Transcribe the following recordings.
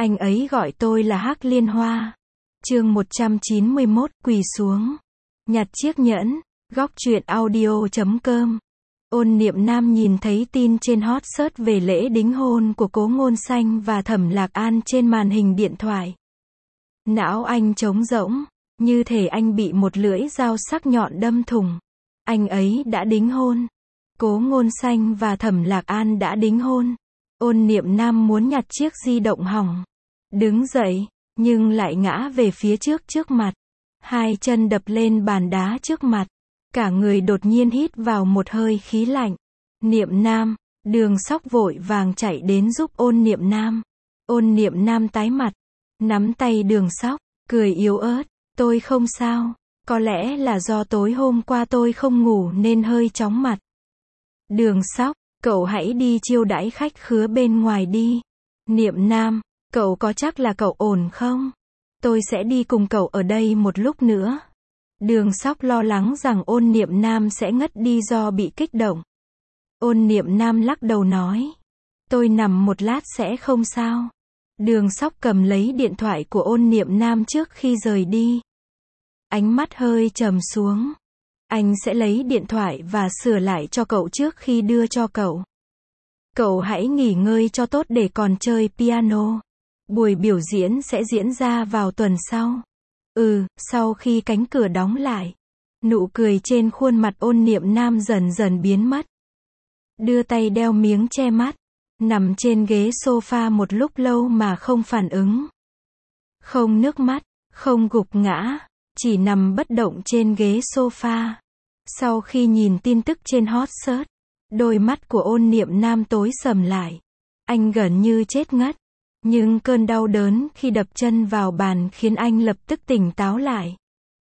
Anh ấy gọi tôi là Hắc Liên Hoa. Chương 191, quỳ xuống. Nhặt chiếc nhẫn. Góc truyện audio.com. Ôn Niệm Nam nhìn thấy tin trên hot search về lễ đính hôn của Cố Ngôn Xanh và Thẩm Lạc An trên màn hình điện thoại. Não anh trống rỗng, như thể anh bị một lưỡi dao sắc nhọn đâm thủng. Anh ấy đã đính hôn. Cố Ngôn Xanh và Thẩm Lạc An đã đính hôn. Ôn Niệm Nam muốn nhặt chiếc di động hỏng. Đứng dậy, nhưng lại ngã về phía trước mặt. Hai chân đập lên bàn đá trước mặt. Cả người đột nhiên hít vào một hơi khí lạnh. Niệm Nam, Đường Sóc vội vàng chạy đến giúp Ôn Niệm Nam. Ôn Niệm Nam tái mặt, nắm tay Đường Sóc, cười yếu ớt, tôi không sao, có lẽ là do tối hôm qua tôi không ngủ nên hơi chóng mặt. Đường Sóc, cậu hãy đi chiêu đãi khách khứa bên ngoài đi. Niệm Nam, cậu có chắc là cậu ổn không? Tôi sẽ đi cùng cậu ở đây một lúc nữa. Đường Sóc lo lắng rằng Ôn Niệm Nam sẽ ngất đi do bị kích động. Ôn Niệm Nam lắc đầu nói, tôi nằm một lát sẽ không sao. Đường Sóc cầm lấy điện thoại của Ôn Niệm Nam trước khi rời đi. Ánh mắt hơi trầm xuống. Anh sẽ lấy điện thoại và sửa lại cho cậu trước khi đưa cho cậu. Cậu hãy nghỉ ngơi cho tốt để còn chơi piano. Buổi biểu diễn sẽ diễn ra vào tuần sau. Sau khi cánh cửa đóng lại, nụ cười trên khuôn mặt Ôn Niệm Nam dần dần biến mất. Đưa tay đeo miếng che mắt, nằm trên ghế sofa một lúc lâu mà không phản ứng. Không nước mắt, không gục ngã, chỉ nằm bất động trên ghế sofa. Sau khi nhìn tin tức trên hot search, đôi mắt của Ôn Niệm Nam tối sầm lại. Anh gần như chết ngất. Nhưng cơn đau đớn khi đập chân vào bàn khiến anh lập tức tỉnh táo lại.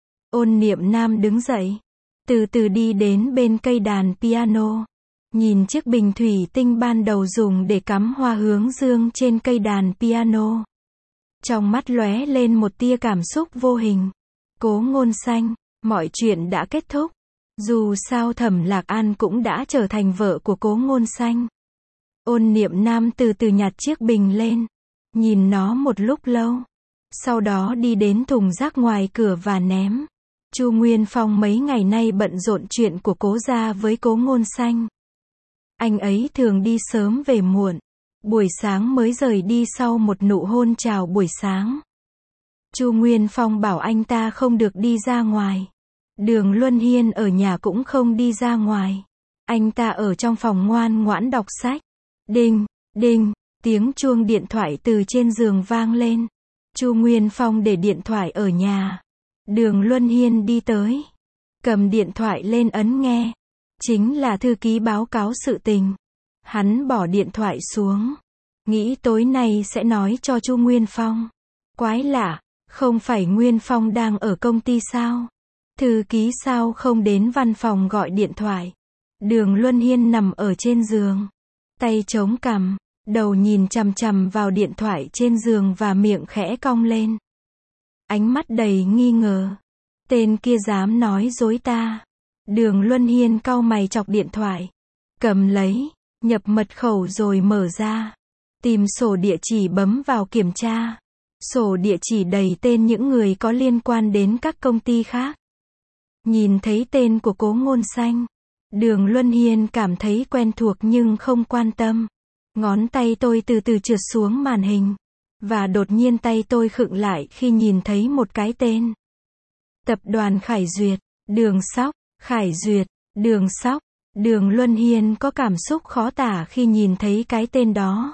Ôn Niệm Nam đứng dậy, từ từ đi đến bên cây đàn piano. Nhìn chiếc bình thủy tinh ban đầu dùng để cắm hoa hướng dương trên cây đàn piano. Trong mắt lóe lên một tia cảm xúc vô hình. Cố Ngôn Xanh, mọi chuyện đã kết thúc. Dù sao Thẩm Lạc An cũng đã trở thành vợ của Cố Ngôn Xanh. Ôn Niệm Nam từ từ nhặt chiếc bình lên. Nhìn nó một lúc lâu. Sau đó đi đến thùng rác ngoài cửa và ném. Chu Nguyên Phong mấy ngày nay bận rộn chuyện của Cố gia với Cố Ngôn Xanh. Anh ấy thường đi sớm về muộn. Buổi sáng mới rời đi sau một nụ hôn chào buổi sáng. Chu Nguyên Phong bảo anh ta không được đi ra ngoài. Đường Luân Hiên ở nhà cũng không đi ra ngoài. Anh ta ở trong phòng ngoan ngoãn đọc sách. Đinh, đinh. Tiếng chuông điện thoại từ trên giường vang lên. Chu Nguyên Phong để điện thoại ở nhà. Đường Luân Hiên đi tới. Cầm điện thoại lên ấn nghe. Chính là thư ký báo cáo sự tình. Hắn bỏ điện thoại xuống. Nghĩ tối nay sẽ nói cho Chu Nguyên Phong. Quái lạ, không phải Nguyên Phong đang ở công ty sao? Thư ký sao không đến văn phòng gọi điện thoại? Đường Luân Hiên nằm ở trên giường. Tay chống cằm. Đầu nhìn chằm chằm vào điện thoại trên giường và miệng khẽ cong lên. Ánh mắt đầy nghi ngờ. Tên kia dám nói dối ta. Đường Luân Hiên cau mày chọc điện thoại. Cầm lấy, nhập mật khẩu rồi mở ra. Tìm sổ địa chỉ bấm vào kiểm tra. Sổ địa chỉ đầy tên những người có liên quan đến các công ty khác. Nhìn thấy tên của Cố Ngôn Xanh. Đường Luân Hiên cảm thấy quen thuộc nhưng không quan tâm. Ngón tay tôi từ từ trượt xuống màn hình. Và đột nhiên tay tôi khựng lại khi nhìn thấy một cái tên. Tập đoàn Khải Duyệt, Đường Sóc, Khải Duyệt, Đường Sóc. Đường Luân Hiên có cảm xúc khó tả khi nhìn thấy cái tên đó.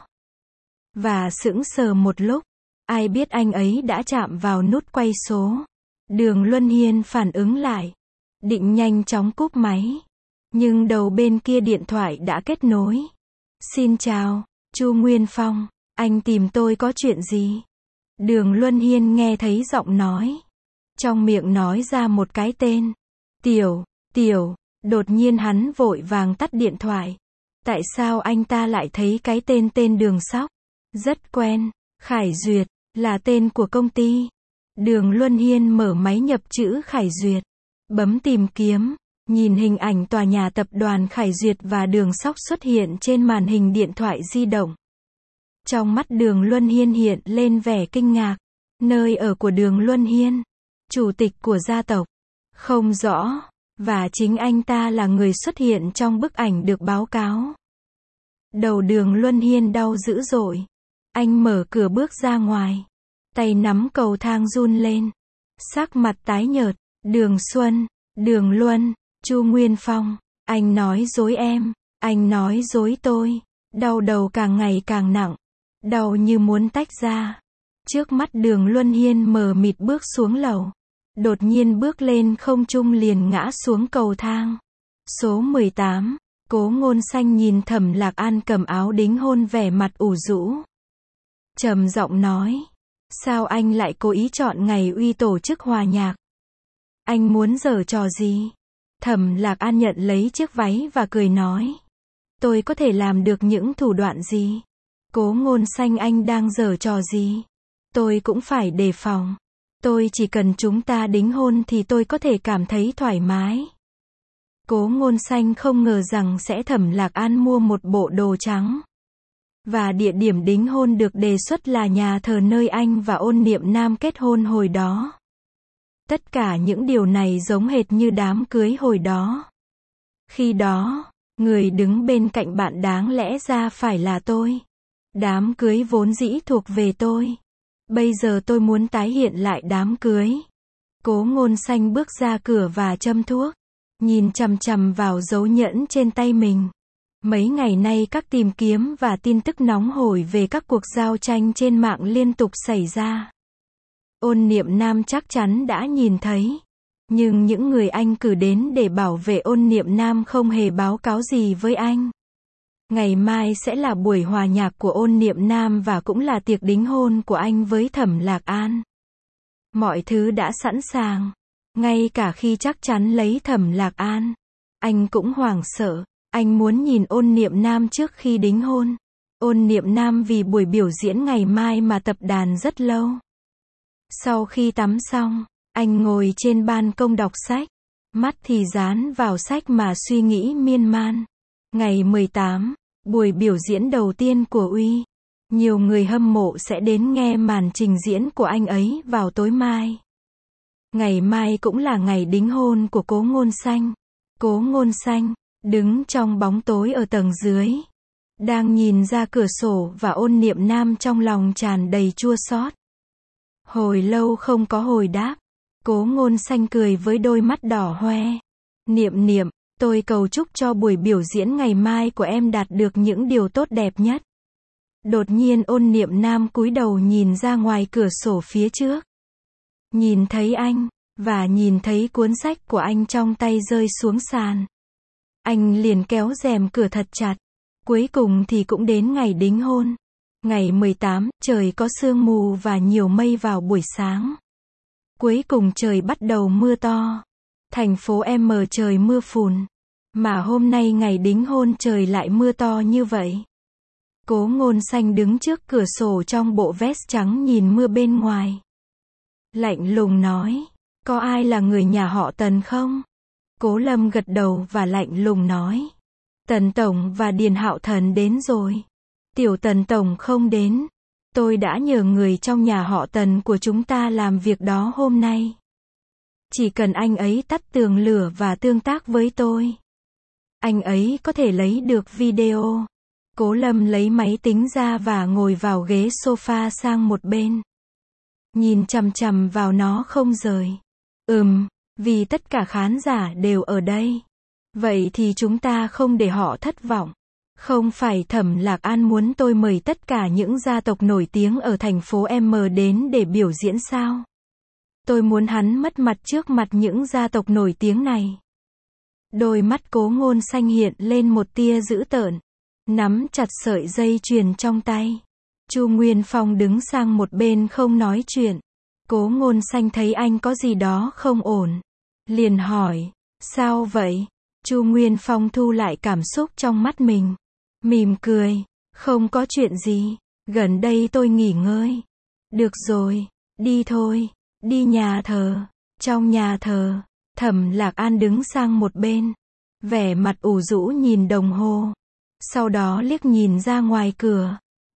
Và sững sờ một lúc. Ai biết anh ấy đã chạm vào nút quay số. Đường Luân Hiên phản ứng lại. Định nhanh chóng cúp máy. Nhưng đầu bên kia điện thoại đã kết nối. Xin chào, Chu Nguyên Phong, anh tìm tôi có chuyện gì? Đường Luân Hiên nghe thấy giọng nói. Trong miệng nói ra một cái tên. Tiểu, đột nhiên hắn vội vàng tắt điện thoại. Tại sao anh ta lại thấy cái tên Đường Sóc? Rất quen, Khải Duyệt, là tên của công ty. Đường Luân Hiên mở máy nhập chữ Khải Duyệt. Bấm tìm kiếm. Nhìn hình ảnh tòa nhà tập đoàn Khải Duyệt và Đường Sóc xuất hiện trên màn hình điện thoại di động. Trong mắt Đường Luân Hiên hiện lên vẻ kinh ngạc. Nơi ở của Đường Luân Hiên, chủ tịch của gia tộc, không rõ, và chính anh ta là người xuất hiện trong bức ảnh được báo cáo. Đầu Đường Luân Hiên đau dữ dội. Anh mở cửa bước ra ngoài. Tay nắm cầu thang run lên. Sắc mặt tái nhợt. Đường Xuân, Đường Luân, Chu Nguyên Phong. Anh nói dối em. Anh nói dối tôi. Đau đầu càng ngày càng nặng. Đau như muốn tách ra. Trước mắt Đường Luân Hiên mờ mịt bước xuống lầu. Đột nhiên bước lên không trung liền ngã xuống cầu thang. Số 18. Cố Ngôn Xanh nhìn Thẩm Lạc An cầm áo đính hôn vẻ mặt ủ rũ. Trầm giọng nói. Sao anh lại cố ý chọn ngày uy tổ chức hòa nhạc? Anh muốn giở trò gì? Thẩm Lạc An nhận lấy chiếc váy và cười nói. Tôi có thể làm được những thủ đoạn gì? Cố Ngôn Xanh, anh đang giở trò gì? Tôi cũng phải đề phòng. Tôi chỉ cần chúng ta đính hôn thì tôi có thể cảm thấy thoải mái. Cố Ngôn Xanh không ngờ rằng sẽ Thẩm Lạc An mua một bộ đồ trắng. Và địa điểm đính hôn được đề xuất là nhà thờ nơi anh và Ôn Niệm Nam kết hôn hồi đó. Tất cả những điều này giống hệt như đám cưới hồi đó. Khi đó, người đứng bên cạnh bạn đáng lẽ ra phải là tôi. Đám cưới vốn dĩ thuộc về tôi. Bây giờ tôi muốn tái hiện lại đám cưới. Cố Ngôn Xanh bước ra cửa và châm thuốc. Nhìn chằm chằm vào dấu nhẫn trên tay mình. Mấy ngày nay các tìm kiếm và tin tức nóng hổi về các cuộc giao tranh trên mạng liên tục xảy ra. Ôn Niệm Nam chắc chắn đã nhìn thấy. Nhưng những người anh cử đến để bảo vệ Ôn Niệm Nam không hề báo cáo gì với anh. Ngày mai sẽ là buổi hòa nhạc của Ôn Niệm Nam và cũng là tiệc đính hôn của anh với Thẩm Lạc An. Mọi thứ đã sẵn sàng. Ngay cả khi chắc chắn lấy Thẩm Lạc An, anh cũng hoảng sợ. Anh muốn nhìn Ôn Niệm Nam trước khi đính hôn. Ôn Niệm Nam vì buổi biểu diễn ngày mai mà tập đàn rất lâu. Sau khi tắm xong, anh ngồi trên ban công đọc sách. Mắt thì dán vào sách mà suy nghĩ miên man. Ngày 18, buổi biểu diễn đầu tiên của Uy. Nhiều người hâm mộ sẽ đến nghe màn trình diễn của anh ấy vào tối mai. Ngày mai cũng là ngày đính hôn của Cố Ngôn Xanh. Cố Ngôn Xanh đứng trong bóng tối ở tầng dưới, đang nhìn ra cửa sổ và Ôn Niệm Nam trong lòng tràn đầy chua xót. Hồi lâu không có hồi đáp. Cố Ngôn Xanh cười với đôi mắt đỏ hoe. Niệm Niệm, tôi cầu chúc cho buổi biểu diễn ngày mai của em đạt được những điều tốt đẹp nhất. Đột nhiên Ôn Niệm Nam cúi đầu nhìn ra ngoài cửa sổ phía trước. Nhìn thấy anh, và nhìn thấy cuốn sách của anh trong tay rơi xuống sàn. Anh liền kéo rèm cửa thật chặt. Cuối cùng thì cũng đến ngày đính hôn. Ngày 18, trời có sương mù và nhiều mây vào buổi sáng. Cuối cùng trời bắt đầu mưa to. Thành phố M trời mưa phùn. Mà hôm nay ngày đính hôn trời lại mưa to như vậy. Cố Ngôn Xanh đứng trước cửa sổ trong bộ vest trắng nhìn mưa bên ngoài. Lạnh lùng nói, có ai là người nhà họ Tần không? Cố Lâm gật đầu và lạnh lùng nói, Tần Tổng và Điền Hạo Thần đến rồi. Tiểu Tần Tổng không đến. Tôi đã nhờ người trong nhà họ Tần của chúng ta làm việc đó hôm nay. Chỉ cần anh ấy tắt tường lửa và tương tác với tôi, anh ấy có thể lấy được video. Cố Lâm lấy máy tính ra và ngồi vào ghế sofa sang một bên. Nhìn chằm chằm vào nó không rời. Vì tất cả khán giả đều ở đây. Vậy thì chúng ta không để họ thất vọng. Không phải Thẩm Lạc An muốn tôi mời tất cả những gia tộc nổi tiếng ở thành phố M đến để biểu diễn sao? Tôi muốn hắn mất mặt trước mặt những gia tộc nổi tiếng này. Đôi mắt Cố Ngôn Xanh hiện lên một tia dữ tợn. Nắm chặt sợi dây chuyền trong tay. Chu Nguyên Phong đứng sang một bên không nói chuyện. Cố Ngôn Xanh thấy anh có gì đó không ổn. Liền hỏi, sao vậy? Chu Nguyên Phong thu lại cảm xúc trong mắt mình. Mỉm cười, không có chuyện gì. Gần đây tôi nghỉ ngơi. Được rồi, đi thôi, đi nhà thờ. Trong nhà thờ, Thẩm Lạc An đứng sang một bên. Vẻ mặt ủ rũ nhìn đồng hồ. Sau đó liếc nhìn ra ngoài cửa.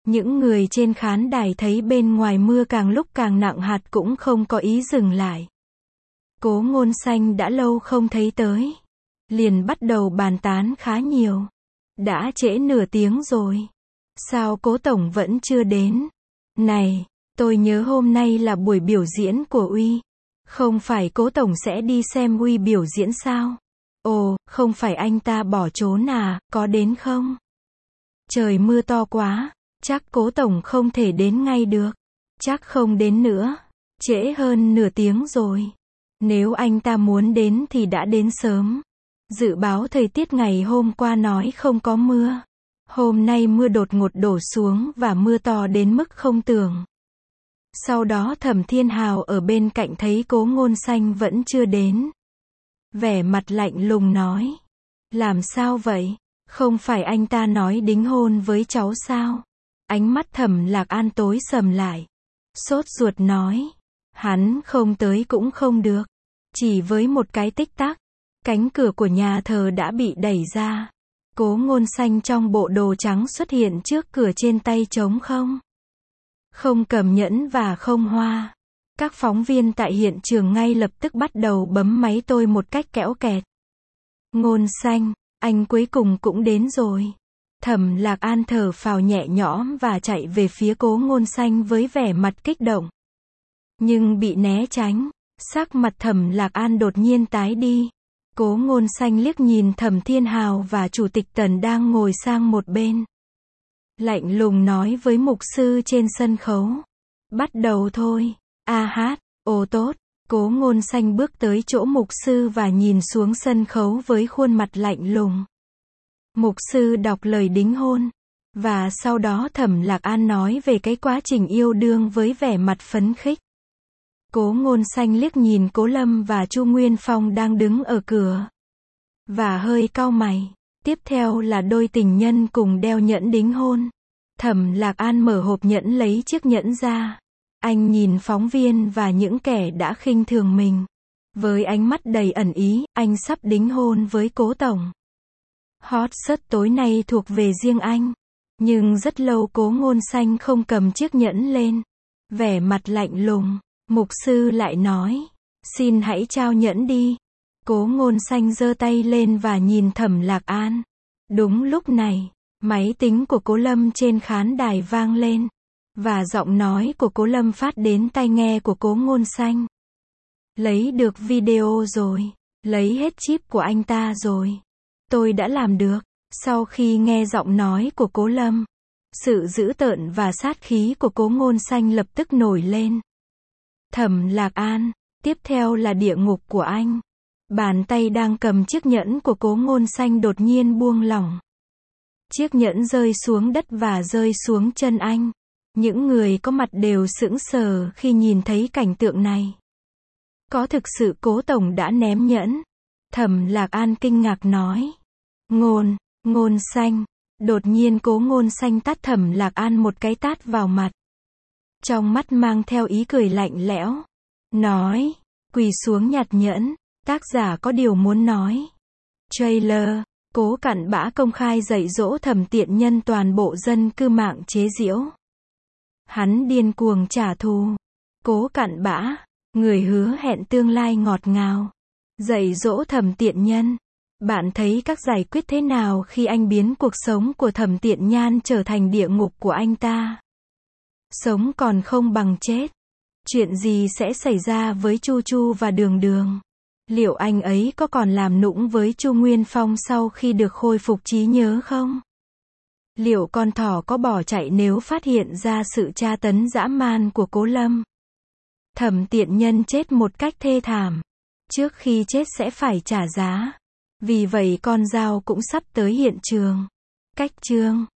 Những người trên khán đài thấy bên ngoài mưa càng lúc càng nặng hạt cũng không có ý dừng lại. Cố Ngôn Xanh đã lâu không thấy tới. Liền bắt đầu bàn tán khá nhiều. Đã trễ nửa tiếng rồi. Sao Cố Tổng vẫn chưa đến? Này, tôi nhớ hôm nay là buổi biểu diễn của Uy. Không phải Cố Tổng sẽ đi xem Uy biểu diễn sao? Ồ, không phải anh ta bỏ trốn à, có đến không? Trời mưa to quá, chắc Cố Tổng không thể đến ngay được. Chắc không đến nữa. Trễ hơn nửa tiếng rồi. Nếu anh ta muốn đến thì đã đến sớm. Dự báo thời tiết ngày hôm qua nói không có mưa. Hôm nay mưa đột ngột đổ xuống và mưa to đến mức không tưởng. Sau đó Thẩm Thiên Hào ở bên cạnh thấy Cố Ngôn Xanh vẫn chưa đến. Vẻ mặt lạnh lùng nói. Làm sao vậy? Không phải anh ta nói đính hôn với cháu sao? Ánh mắt Thẩm Lạc An tối sầm lại. Sốt ruột nói. Hắn không tới cũng không được. Chỉ với một cái tích tắc, cánh cửa của nhà thờ đã bị đẩy ra. Cố Ngôn Xanh trong bộ đồ trắng xuất hiện trước cửa trên tay trống không. Không cầm nhẫn và không hoa. Các phóng viên tại hiện trường ngay lập tức bắt đầu bấm máy tôi một cách kẽo kẹt. Ngôn Xanh, anh cuối cùng cũng đến rồi. Thẩm Lạc An thở phào nhẹ nhõm và chạy về phía Cố Ngôn Xanh với vẻ mặt kích động. Nhưng bị né tránh, sắc mặt Thẩm Lạc An đột nhiên tái đi. Cố Ngôn Xanh liếc nhìn Thẩm Thiên Hào và Chủ tịch Tần đang ngồi sang một bên. Lạnh lùng nói với mục sư trên sân khấu. Bắt đầu thôi. A hát, ồ tốt. Cố Ngôn Xanh bước tới chỗ mục sư và nhìn xuống sân khấu với khuôn mặt lạnh lùng. Mục sư đọc lời đính hôn. Và sau đó Thẩm Lạc An nói về cái quá trình yêu đương với vẻ mặt phấn khích. Cố Ngôn Xanh liếc nhìn Cố Lâm và Chu Nguyên Phong đang đứng ở cửa. Và hơi cau mày. Tiếp theo là đôi tình nhân cùng đeo nhẫn đính hôn. Thẩm Lạc An mở hộp nhẫn lấy chiếc nhẫn ra. Anh nhìn phóng viên và những kẻ đã khinh thường mình. Với ánh mắt đầy ẩn ý, anh sắp đính hôn với Cố Tổng. Hot search tối nay thuộc về riêng anh. Nhưng rất lâu Cố Ngôn Xanh không cầm chiếc nhẫn lên. Vẻ mặt lạnh lùng. Mục sư lại nói. Xin hãy trao nhẫn đi. Cố Ngôn Xanh giơ tay lên và nhìn Thẩm Lạc An. Đúng lúc này, máy tính của Cố Lâm trên khán đài vang lên. Và giọng nói của Cố Lâm phát đến tai nghe của Cố Ngôn Xanh. Lấy được video rồi. Lấy hết chip của anh ta rồi. Tôi đã làm được. Sau khi nghe giọng nói của Cố Lâm, sự dữ tợn và sát khí của Cố Ngôn Xanh lập tức nổi lên. Thẩm Lạc An, tiếp theo là địa ngục của anh. Bàn tay đang cầm chiếc nhẫn của Cố Ngôn Xanh đột nhiên buông lỏng. Chiếc nhẫn rơi xuống đất và rơi xuống chân anh. Những người có mặt đều sững sờ khi nhìn thấy cảnh tượng này. Có thực sự Cố Tổng đã ném nhẫn? Thẩm Lạc An kinh ngạc nói. Ngôn Xanh. Đột nhiên Cố Ngôn Xanh tát Thẩm Lạc An một cái tát vào mặt. Trong mắt mang theo ý cười lạnh lẽo. Nói. Quỳ xuống nhặt nhẫn. Tác giả có điều muốn nói. Trailer. Cố Cặn Bã công khai dạy dỗ Thẩm Tiện Nhân toàn bộ dân cư mạng chế giễu. Hắn điên cuồng trả thù. Cố Cặn Bã, người hứa hẹn tương lai ngọt ngào. Dạy dỗ Thẩm Tiện Nhân. Bạn thấy các giải quyết thế nào khi anh biến cuộc sống của Thẩm Tiện Nhan trở thành địa ngục của anh ta? Sống còn không bằng chết. Chuyện gì sẽ xảy ra với Chu Chu và Đường Đường? Liệu anh ấy có còn làm nũng với Chu Nguyên Phong sau khi được khôi phục trí nhớ không? Liệu con thỏ có bỏ chạy nếu phát hiện ra sự tra tấn dã man của Cố Lâm? Thẩm Tiện Nhân chết một cách thê thảm. Trước khi chết sẽ phải trả giá. Vì vậy con dao cũng sắp tới hiện trường. Cách chương